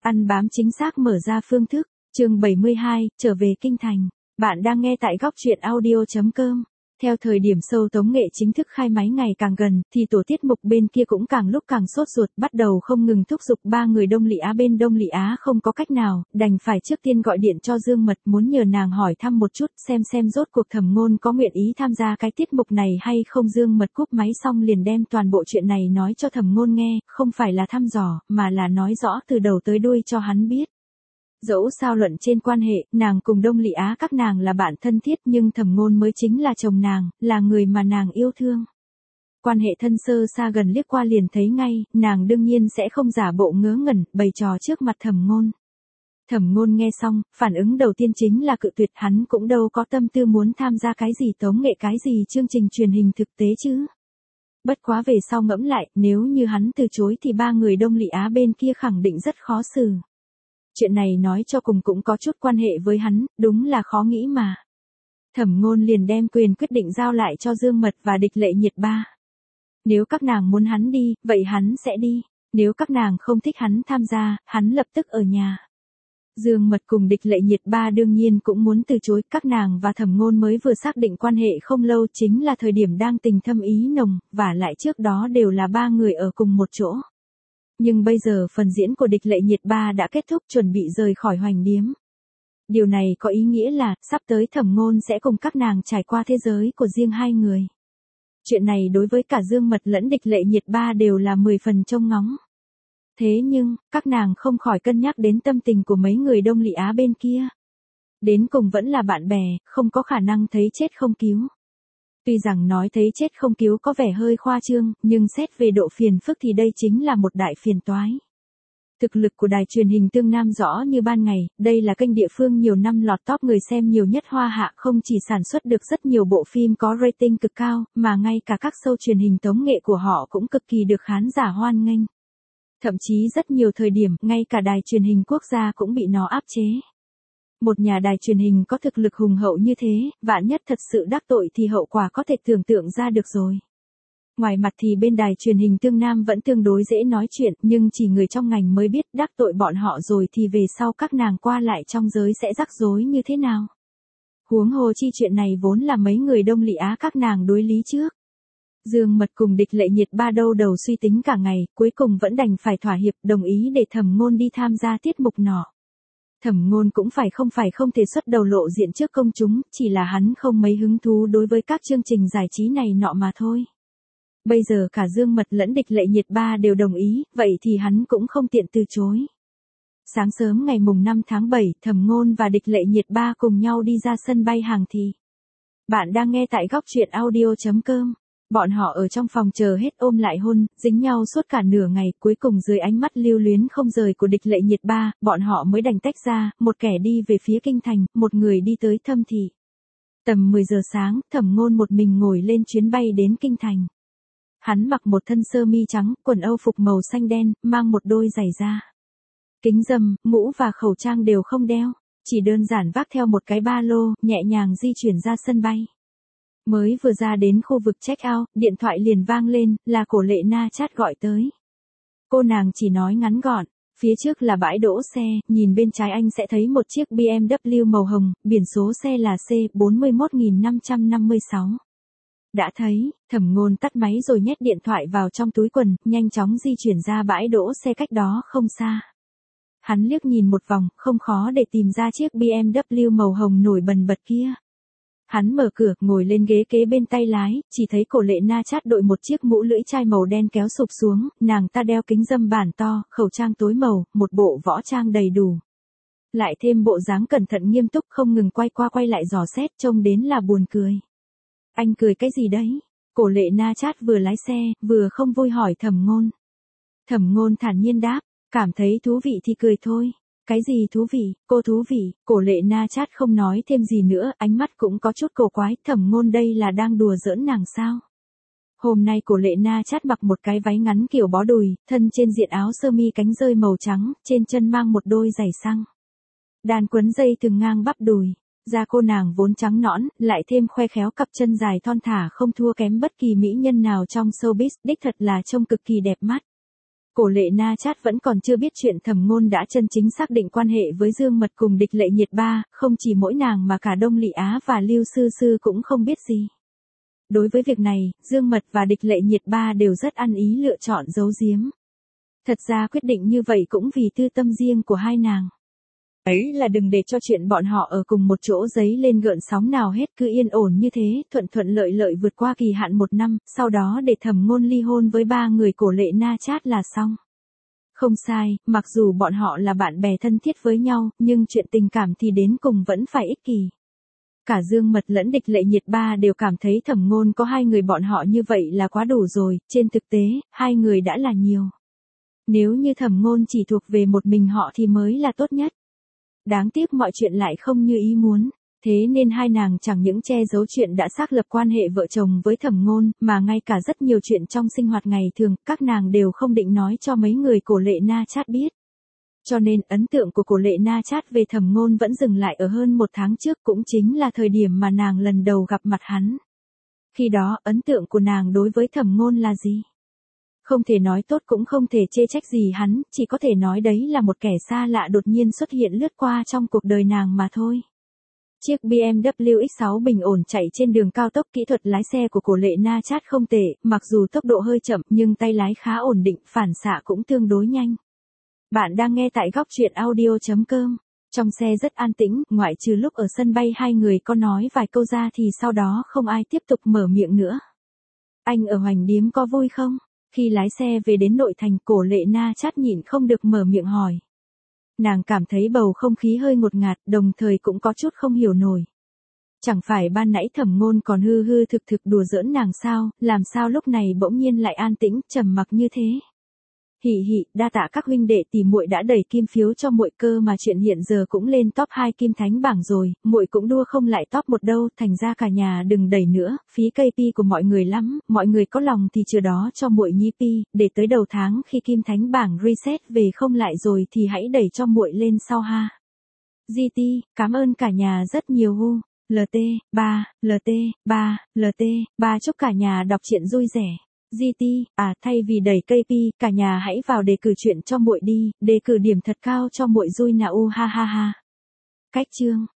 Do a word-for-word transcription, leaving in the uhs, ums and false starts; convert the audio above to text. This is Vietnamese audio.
Ăn bám chính xác mở ra phương thức, chương bảy mươi hai, trở về kinh thành. Bạn đang nghe tại góc truyện audio chấm com. Theo thời điểm show tống nghệ chính thức khai máy ngày càng gần, thì tổ tiết mục bên kia cũng càng lúc càng sốt ruột, bắt đầu không ngừng thúc giục ba người Đông Lị Á. Bên Đông Lị Á không có cách nào, đành phải trước tiên gọi điện cho Dương Mật, muốn nhờ nàng hỏi thăm một chút, xem xem rốt cuộc Thẩm Ngôn có nguyện ý tham gia cái tiết mục này hay không. Dương Mật cúp máy xong liền đem toàn bộ chuyện này nói cho Thẩm Ngôn nghe, không phải là thăm dò, mà là nói rõ từ đầu tới đuôi cho hắn biết. Dẫu sao luận trên quan hệ, nàng cùng Đông Lị Á các nàng là bạn thân thiết, nhưng Thẩm Ngôn mới chính là chồng nàng, là người mà nàng yêu thương. Quan hệ thân sơ xa gần liếc qua liền thấy ngay, nàng đương nhiên sẽ không giả bộ ngớ ngẩn, bày trò trước mặt Thẩm Ngôn. Thẩm Ngôn nghe xong, phản ứng đầu tiên chính là cự tuyệt, hắn cũng đâu có tâm tư muốn tham gia cái gì tống nghệ cái gì chương trình truyền hình thực tế chứ. Bất quá về sau ngẫm lại, nếu như hắn từ chối thì ba người Đông Lị Á bên kia khẳng định rất khó xử. Chuyện này nói cho cùng cũng có chút quan hệ với hắn, đúng là khó nghĩ mà. Thẩm Ngôn liền đem quyền quyết định giao lại cho Dương Mật và Địch Lệ Nhiệt ba. Nếu các nàng muốn hắn đi, vậy hắn sẽ đi. Nếu các nàng không thích hắn tham gia, hắn lập tức ở nhà. Dương Mật cùng Địch Lệ Nhiệt ba đương nhiên cũng muốn từ chối, các nàng và Thẩm Ngôn mới vừa xác định quan hệ không lâu, chính là thời điểm đang tình thâm ý nồng, và lại trước đó đều là ba người ở cùng một chỗ. Nhưng bây giờ phần diễn của Địch Lệ Nhiệt ba đã kết thúc, chuẩn bị rời khỏi Hoành Điếm. Điều này có ý nghĩa là, sắp tới Thẩm Ngôn sẽ cùng các nàng trải qua thế giới của riêng hai người. Chuyện này đối với cả Dương Mật lẫn Địch Lệ Nhiệt ba đều là mười phần trông ngóng. Thế nhưng, các nàng không khỏi cân nhắc đến tâm tình của mấy người Đông Lị Á bên kia. Đến cùng vẫn là bạn bè, không có khả năng thấy chết không cứu. Tuy rằng nói thấy chết không cứu có vẻ hơi khoa trương, nhưng xét về độ phiền phức thì đây chính là một đại phiền toái. Thực lực của đài truyền hình Tương Nam rõ như ban ngày, đây là kênh địa phương nhiều năm lọt top người xem nhiều nhất Hoa Hạ, không chỉ sản xuất được rất nhiều bộ phim có rating cực cao, mà ngay cả các show truyền hình tống nghệ của họ cũng cực kỳ được khán giả hoan nghênh. Thậm chí rất nhiều thời điểm, ngay cả đài truyền hình quốc gia cũng bị nó áp chế. Một nhà đài truyền hình có thực lực hùng hậu như thế, vạn nhất thật sự đắc tội thì hậu quả có thể tưởng tượng ra được rồi. Ngoài mặt thì bên đài truyền hình Tương Nam vẫn tương đối dễ nói chuyện, nhưng chỉ người trong ngành mới biết đắc tội bọn họ rồi thì về sau các nàng qua lại trong giới sẽ rắc rối như thế nào. Huống hồ chi chuyện này vốn là mấy người Đông Lị Á các nàng đối lý trước. Dương Mật cùng Địch Lệ Nhiệt ba đâu đầu suy tính cả ngày, cuối cùng vẫn đành phải thỏa hiệp, đồng ý để Thẩm Ngôn đi tham gia tiết mục nọ. Thẩm Ngôn cũng phải không phải không thể xuất đầu lộ diện trước công chúng, chỉ là hắn không mấy hứng thú đối với các chương trình giải trí này nọ mà thôi. Bây giờ cả Dương Mật lẫn Địch Lệ Nhiệt ba đều đồng ý, vậy thì hắn cũng không tiện từ chối. Sáng sớm ngày mùng năm tháng bảy, Thẩm Ngôn và Địch Lệ Nhiệt ba cùng nhau đi ra sân bay Hàng Thị. Bạn đang nghe tại góc truyện audio chấm com. Bọn họ ở trong phòng chờ hết ôm lại hôn, dính nhau suốt cả nửa ngày, cuối cùng dưới ánh mắt lưu luyến không rời của Địch Lệ Nhiệt ba, bọn họ mới đành tách ra, một kẻ đi về phía kinh thành, một người đi tới Thâm Thị. Tầm mười giờ sáng, Thẩm Ngôn một mình ngồi lên chuyến bay đến kinh thành. Hắn mặc một thân sơ mi trắng, quần âu phục màu xanh đen, mang một đôi giày da. Kính râm, mũ và khẩu trang đều không đeo, chỉ đơn giản vác theo một cái ba lô, nhẹ nhàng di chuyển ra sân bay. Mới vừa ra đến khu vực check-out, điện thoại liền vang lên, là Cổ Lệ Na chat gọi tới. Cô nàng chỉ nói ngắn gọn, phía trước là bãi đỗ xe, nhìn bên trái anh sẽ thấy một chiếc bê em vê màu hồng, biển số xe là C bốn một năm năm sáu. Đã thấy, Thẩm Ngôn tắt máy rồi nhét điện thoại vào trong túi quần, nhanh chóng di chuyển ra bãi đỗ xe cách đó không xa. Hắn liếc nhìn một vòng, không khó để tìm ra chiếc bê em vê màu hồng nổi bần bật kia. Hắn mở cửa, ngồi lên ghế kế bên tay lái, chỉ thấy Cổ Lệ Na chát đội một chiếc mũ lưỡi chai màu đen kéo sụp xuống, nàng ta đeo kính râm bản to, khẩu trang tối màu, một bộ võ trang đầy đủ. Lại thêm bộ dáng cẩn thận nghiêm túc không ngừng quay qua quay lại dò xét, trông đến là buồn cười. Anh cười cái gì đấy? Cổ Lệ Na chát vừa lái xe, vừa không vui hỏi Thẩm Ngôn. Thẩm Ngôn thản nhiên đáp, cảm thấy thú vị thì cười thôi. Cái gì thú vị, cô thú vị, Cổ Lệ Na chát không nói thêm gì nữa, ánh mắt cũng có chút cổ quái, Thẩm Ngôn đây là đang đùa giỡn nàng sao? Hôm nay Cổ Lệ Na chát mặc một cái váy ngắn kiểu bó đùi, thân trên diện áo sơ mi cánh rơi màu trắng, trên chân mang một đôi giày xăng. Đàn quấn dây từng ngang bắp đùi, da cô nàng vốn trắng nõn, lại thêm khoe khéo cặp chân dài thon thả không thua kém bất kỳ mỹ nhân nào trong showbiz, đích thật là trông cực kỳ đẹp mắt. Cổ Lệ Na Chát vẫn còn chưa biết chuyện Thẩm Ngôn đã chân chính xác định quan hệ với Dương Mật cùng Địch Lệ Nhiệt ba, không chỉ mỗi nàng mà cả Đông Lị Á và Lưu Sư Sư cũng không biết gì. Đối với việc này, Dương Mật và Địch Lệ Nhiệt ba đều rất ăn ý lựa chọn giấu giếm. Thật ra quyết định như vậy cũng vì tư tâm riêng của hai nàng. Ấy là đừng để cho chuyện bọn họ ở cùng một chỗ giấy lên gợn sóng nào hết, cứ yên ổn như thế, thuận thuận lợi lợi vượt qua kỳ hạn một năm, sau đó để Thẩm Ngôn ly hôn với ba người Cổ Lệ Na Chát là xong. Không sai, mặc dù bọn họ là bạn bè thân thiết với nhau, nhưng chuyện tình cảm thì đến cùng vẫn phải ích kỷ. Cả Dương Mật lẫn Địch Lệ Nhiệt ba đều cảm thấy Thẩm Ngôn có hai người bọn họ như vậy là quá đủ rồi, trên thực tế, hai người đã là nhiều. Nếu như Thẩm Ngôn chỉ thuộc về một mình họ thì mới là tốt nhất. Đáng tiếc mọi chuyện lại không như ý muốn, thế nên hai nàng chẳng những che giấu chuyện đã xác lập quan hệ vợ chồng với Thẩm Ngôn, mà ngay cả rất nhiều chuyện trong sinh hoạt ngày thường, các nàng đều không định nói cho mấy người Cổ Lệ Na Chát biết. Cho nên ấn tượng của Cổ Lệ Na Chát về Thẩm Ngôn vẫn dừng lại ở hơn một tháng trước, cũng chính là thời điểm mà nàng lần đầu gặp mặt hắn. Khi đó, ấn tượng của nàng đối với Thẩm Ngôn là gì? Không thể nói tốt cũng không thể chê trách gì hắn, chỉ có thể nói đấy là một kẻ xa lạ đột nhiên xuất hiện lướt qua trong cuộc đời nàng mà thôi. Chiếc bê em vê ích sáu bình ổn chạy trên đường cao tốc, kỹ thuật lái xe của Cổ Lệ Na Chát không tệ, mặc dù tốc độ hơi chậm nhưng tay lái khá ổn định, phản xạ cũng tương đối nhanh. Bạn đang nghe tại góc truyện audio chấm com. Trong xe rất an tĩnh, ngoại trừ lúc ở sân bay hai người có nói vài câu ra thì sau đó không ai tiếp tục mở miệng nữa. Anh ở Hoành Điếm có vui không? Khi lái xe về đến nội thành, Cổ Lệ Na Chát nhịn không được mở miệng hỏi. Nàng cảm thấy bầu không khí hơi ngột ngạt, đồng thời cũng có chút không hiểu nổi. Chẳng phải ban nãy Thẩm Ngôn còn hư hư thực thực đùa giỡn nàng sao, làm sao lúc này bỗng nhiên lại an tĩnh, trầm mặc như thế. Hỉ hỉ, đa tạ các huynh đệ tỷ muội đã đẩy kim phiếu cho muội, cơ mà chuyện hiện giờ cũng lên top hai Kim Thánh bảng rồi, muội cũng đua không lại top một đâu, thành ra cả nhà đừng đẩy nữa, phí ca pê của mọi người lắm, mọi người có lòng thì chừa đó cho muội nhi pi, để tới đầu tháng khi Kim Thánh bảng reset về không lại rồi thì hãy đẩy cho muội lên sau ha. giê tê, cảm ơn cả nhà rất nhiều hu. lờ tê, ba, lờ tê, ba, lờ tê, ba chúc cả nhà đọc truyện vui vẻ. giê tê, à thay vì đẩy ca pê, cả nhà hãy vào đề cử chuyện cho muội đi, đề cử điểm thật cao cho muội vui nào u ha ha ha. Cách chương